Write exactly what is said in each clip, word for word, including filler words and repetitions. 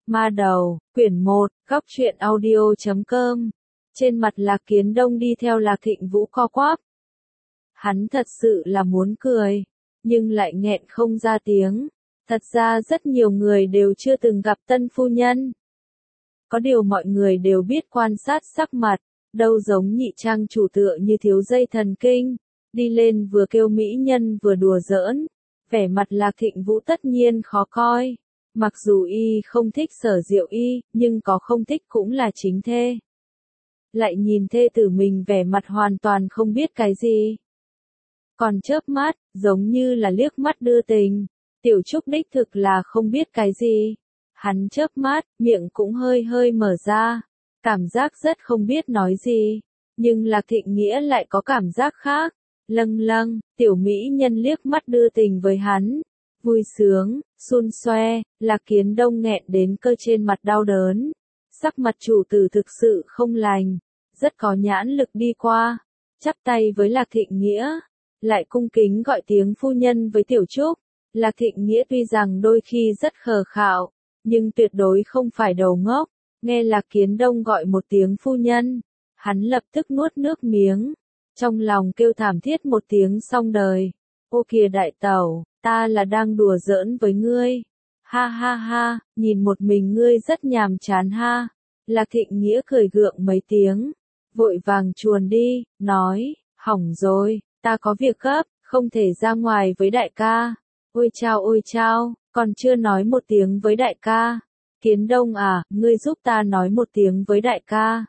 Ma đầu, quyển một, góc truyện audio chấm com. Trên mặt Lạc Kiến Đông đi theo Lạc Thịnh Vũ co quắp. Hắn thật sự là muốn cười, nhưng lại nghẹn không ra tiếng. Thật ra rất nhiều người đều chưa từng gặp tân phu nhân. Có điều mọi người đều biết quan sát sắc mặt, đâu giống nhị trang chủ tựa như thiếu dây thần kinh. Đi lên vừa kêu mỹ nhân vừa đùa giỡn. Vẻ mặt Lạc Thịnh Vũ tất nhiên khó coi. Mặc dù y không thích Sở Diệu Y, nhưng có không thích cũng là chính thê. Lại nhìn thê tử mình vẻ mặt hoàn toàn không biết cái gì. Còn chớp mắt, giống như là liếc mắt đưa tình. Tiểu Trúc đích thực là không biết cái gì. Hắn chớp mắt, miệng cũng hơi hơi mở ra. Cảm giác rất không biết nói gì. Nhưng Lạc Thịnh Nghĩa lại có cảm giác khác. Lâng lâng, tiểu mỹ nhân liếc mắt đưa tình với hắn. Vui sướng, xun xoe, Lạc Kiến Đông nghẹn đến cơ trên mặt đau đớn. Sắc mặt chủ tử thực sự không lành, rất có nhãn lực đi qua, chắp tay với Lạc Thịnh Nghĩa, lại cung kính gọi tiếng phu nhân với Tiểu Trúc. Lạc Thịnh Nghĩa tuy rằng đôi khi rất khờ khạo, nhưng tuyệt đối không phải đầu ngốc, nghe Lạc Kiến Đông gọi một tiếng phu nhân, hắn lập tức nuốt nước miếng, trong lòng kêu thảm thiết một tiếng xong đời. Ô kìa đại tẩu, ta là đang đùa giỡn với ngươi. Ha ha ha, nhìn một mình ngươi rất nhàm chán ha. Lạc Thịnh Nghĩa cười gượng mấy tiếng, vội vàng chuồn đi, nói, hỏng rồi, ta có việc gấp, không thể ra ngoài với đại ca. Ôi chao ôi chao, còn chưa nói một tiếng với đại ca. Kiến Đông à, ngươi giúp ta nói một tiếng với đại ca.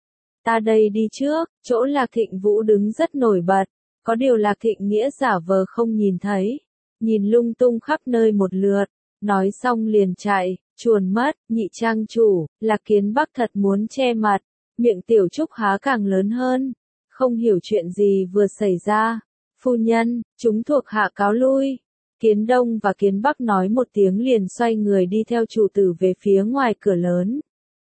Ta đây đi trước, chỗ Lạc Thịnh Vũ đứng rất nổi bật. Có điều Lạc Thịnh Nghĩa giả vờ không nhìn thấy, nhìn lung tung khắp nơi một lượt, nói xong liền chạy, chuồn mất. Nhị trang chủ, Lạc Kiến Bắc thật muốn che mặt, miệng Tiểu Trúc há càng lớn hơn, không hiểu chuyện gì vừa xảy ra. Phu nhân, chúng thuộc hạ cáo lui. Kiến Đông và Kiến Bắc nói một tiếng liền xoay người đi theo chủ tử về phía ngoài cửa lớn.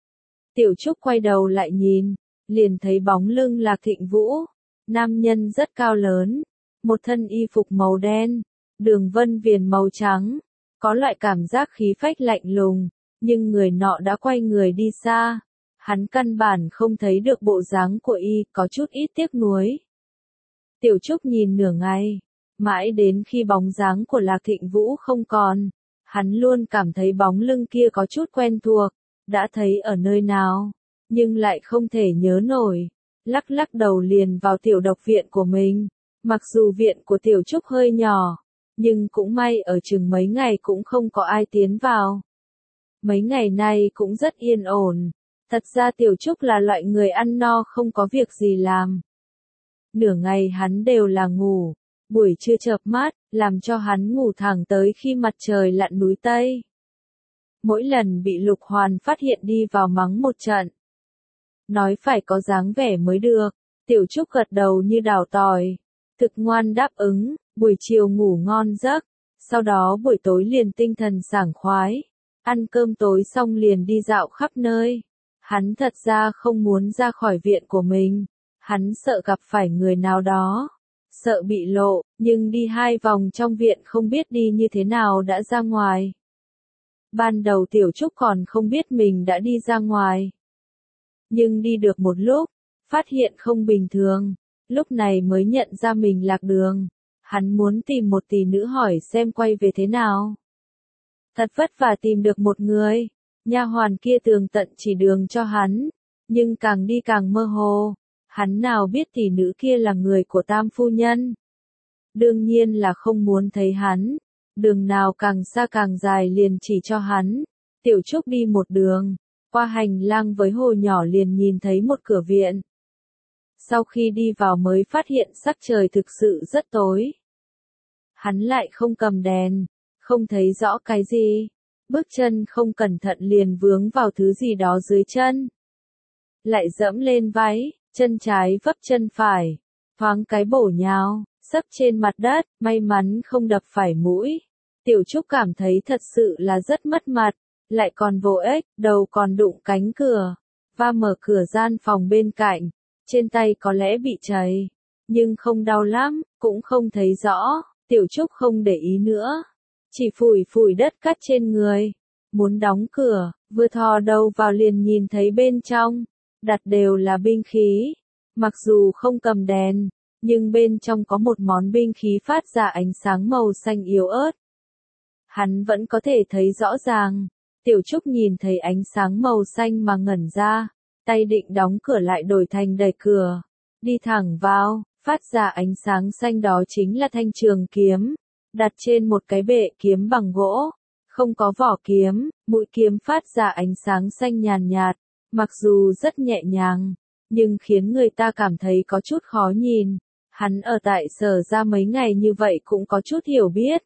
Tiểu Trúc quay đầu lại nhìn, liền thấy bóng lưng Lạc Thịnh Vũ. Nam nhân rất cao lớn, một thân y phục màu đen, đường vân viền màu trắng, có loại cảm giác khí phách lạnh lùng, nhưng người nọ đã quay người đi xa. Hắn căn bản không thấy được bộ dáng của y, có chút ít tiếc nuối. Tiểu Trúc nhìn nửa ngày, mãi đến khi bóng dáng của Lạc Thịnh Vũ không còn, hắn luôn cảm thấy bóng lưng kia có chút quen thuộc, đã thấy ở nơi nào, nhưng lại không thể nhớ nổi. Lắc lắc đầu liền vào tiểu độc viện của mình. Mặc dù viện của Tiểu Trúc hơi nhỏ, nhưng cũng may ở chừng mấy ngày cũng không có ai tiến vào. Mấy ngày nay cũng rất yên ổn. Thật ra Tiểu Trúc là loại người ăn no không có việc gì làm. Nửa ngày hắn đều là ngủ, buổi trưa chợp mắt, làm cho hắn ngủ thẳng tới khi mặt trời lặn núi Tây. Mỗi lần bị Lục Hoàn phát hiện đi vào mắng một trận. Nói phải có dáng vẻ mới được. Tiểu Trúc gật đầu như đào tỏi, thực ngoan đáp ứng, buổi chiều ngủ ngon giấc, sau đó buổi tối liền tinh thần sảng khoái, ăn cơm tối xong liền đi dạo khắp nơi. Hắn thật ra không muốn ra khỏi viện của mình, hắn sợ gặp phải người nào đó, sợ bị lộ, nhưng đi hai vòng trong viện không biết đi như thế nào đã ra ngoài. Ban đầu Tiểu Trúc còn không biết mình đã đi ra ngoài. Nhưng đi được một lúc, phát hiện không bình thường, lúc này mới nhận ra mình lạc đường. Hắn muốn tìm một tỷ nữ hỏi xem quay về thế nào. Thật vất vả tìm được một người, nha hoàn kia tường tận chỉ đường cho hắn, nhưng càng đi càng mơ hồ, hắn nào biết tỷ nữ kia là người của Tam phu nhân. Đương nhiên là không muốn thấy hắn, đường nào càng xa càng dài liền chỉ cho hắn. Tiểu Trúc đi một đường, qua hành lang với hồ nhỏ liền nhìn thấy một cửa viện. Sau khi đi vào mới phát hiện sắc trời thực sự rất tối. Hắn lại không cầm đèn, không thấy rõ cái gì. Bước chân không cẩn thận liền vướng vào thứ gì đó dưới chân. Lại dẫm lên váy, chân trái vấp chân phải, thoáng cái bổ nhào, sấp trên mặt đất, may mắn không đập phải mũi. Tiểu Trúc cảm thấy thật sự là rất mất mặt. Lại còn vô ích, đầu còn đụng cánh cửa, và mở cửa gian phòng bên cạnh, trên tay có lẽ bị chảy, nhưng không đau lắm, cũng không thấy rõ. Tiểu Trúc không để ý nữa, chỉ phủi phủi đất cát trên người, muốn đóng cửa, vừa thò đầu vào liền nhìn thấy bên trong, đặt đều là binh khí. Mặc dù không cầm đèn, nhưng bên trong có một món binh khí phát ra ánh sáng màu xanh yếu ớt. Hắn vẫn có thể thấy rõ ràng. Tiểu Trúc nhìn thấy ánh sáng màu xanh mà ngẩn ra, tay định đóng cửa lại đổi thành đẩy cửa, đi thẳng vào, phát ra ánh sáng xanh đó chính là thanh trường kiếm, đặt trên một cái bệ kiếm bằng gỗ, không có vỏ kiếm, mũi kiếm phát ra ánh sáng xanh nhàn nhạt, mặc dù rất nhẹ nhàng, nhưng khiến người ta cảm thấy có chút khó nhìn. Hắn ở tại Sở ra mấy ngày như vậy cũng có chút hiểu biết.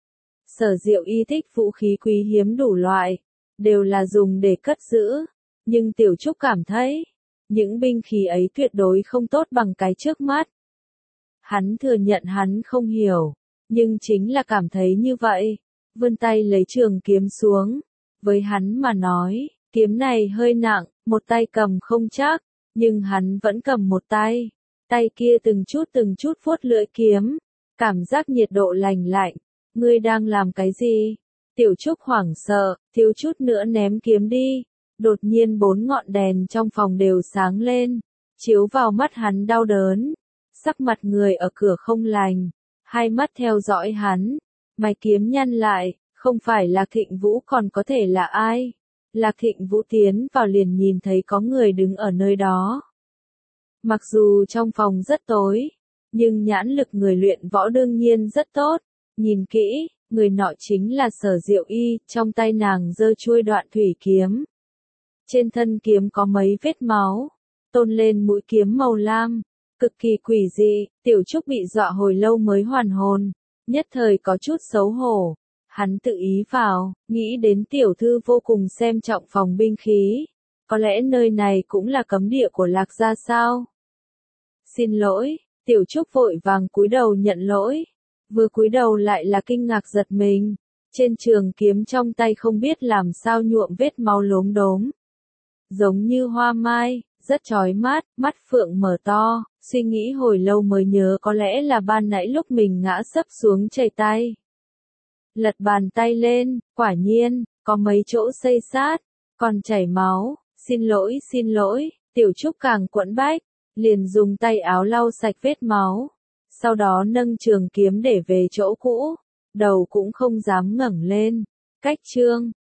Sở Diệu Y thích vũ khí quý hiếm đủ loại, đều là dùng để cất giữ, nhưng Tiểu Trúc cảm thấy, những binh khí ấy tuyệt đối không tốt bằng cái trước mắt. Hắn thừa nhận hắn không hiểu, nhưng chính là cảm thấy như vậy, vươn tay lấy trường kiếm xuống. Với hắn mà nói, kiếm này hơi nặng, một tay cầm không chắc, nhưng hắn vẫn cầm một tay. Tay kia từng chút từng chút vuốt lưỡi kiếm, cảm giác nhiệt độ lành lạnh. Ngươi đang làm cái gì? Tiểu Trúc hoảng sợ, thiếu chút nữa ném kiếm đi. Đột nhiên bốn ngọn đèn trong phòng đều sáng lên, chiếu vào mắt hắn đau đớn. Sắc mặt người ở cửa không lành, hai mắt theo dõi hắn, mày kiếm nhăn lại, không phải Lạc Thịnh Vũ còn có thể là ai? Lạc Thịnh Vũ tiến vào liền nhìn thấy có người đứng ở nơi đó. Mặc dù trong phòng rất tối, nhưng nhãn lực người luyện võ đương nhiên rất tốt. Nhìn kỹ, người nọ chính là Sở Diệu Y, trong tay nàng giơ chuôi đoạn thủy kiếm. Trên thân kiếm có mấy vết máu, tôn lên mũi kiếm màu lam, cực kỳ quỷ dị. Tiểu Trúc bị dọa hồi lâu mới hoàn hồn, nhất thời có chút xấu hổ. Hắn tự ý vào, nghĩ đến tiểu thư vô cùng xem trọng phòng binh khí, có lẽ nơi này cũng là cấm địa của Lạc gia sao? Xin lỗi, Tiểu Trúc vội vàng cúi đầu nhận lỗi. Vừa cúi đầu lại là kinh ngạc giật mình, trên trường kiếm trong tay không biết làm sao nhuộm vết máu lốm đốm. Giống như hoa mai, rất chói mắt, mắt phượng mở to, suy nghĩ hồi lâu mới nhớ có lẽ là ban nãy lúc mình ngã sấp xuống chảy tay. Lật bàn tay lên, quả nhiên, có mấy chỗ xây sát, còn chảy máu, xin lỗi xin lỗi, Tiểu Trúc càng quẫn bách, liền dùng tay áo lau sạch vết máu. Sau đó nâng trường kiếm để về chỗ cũ, đầu cũng không dám ngẩng lên. Cách chương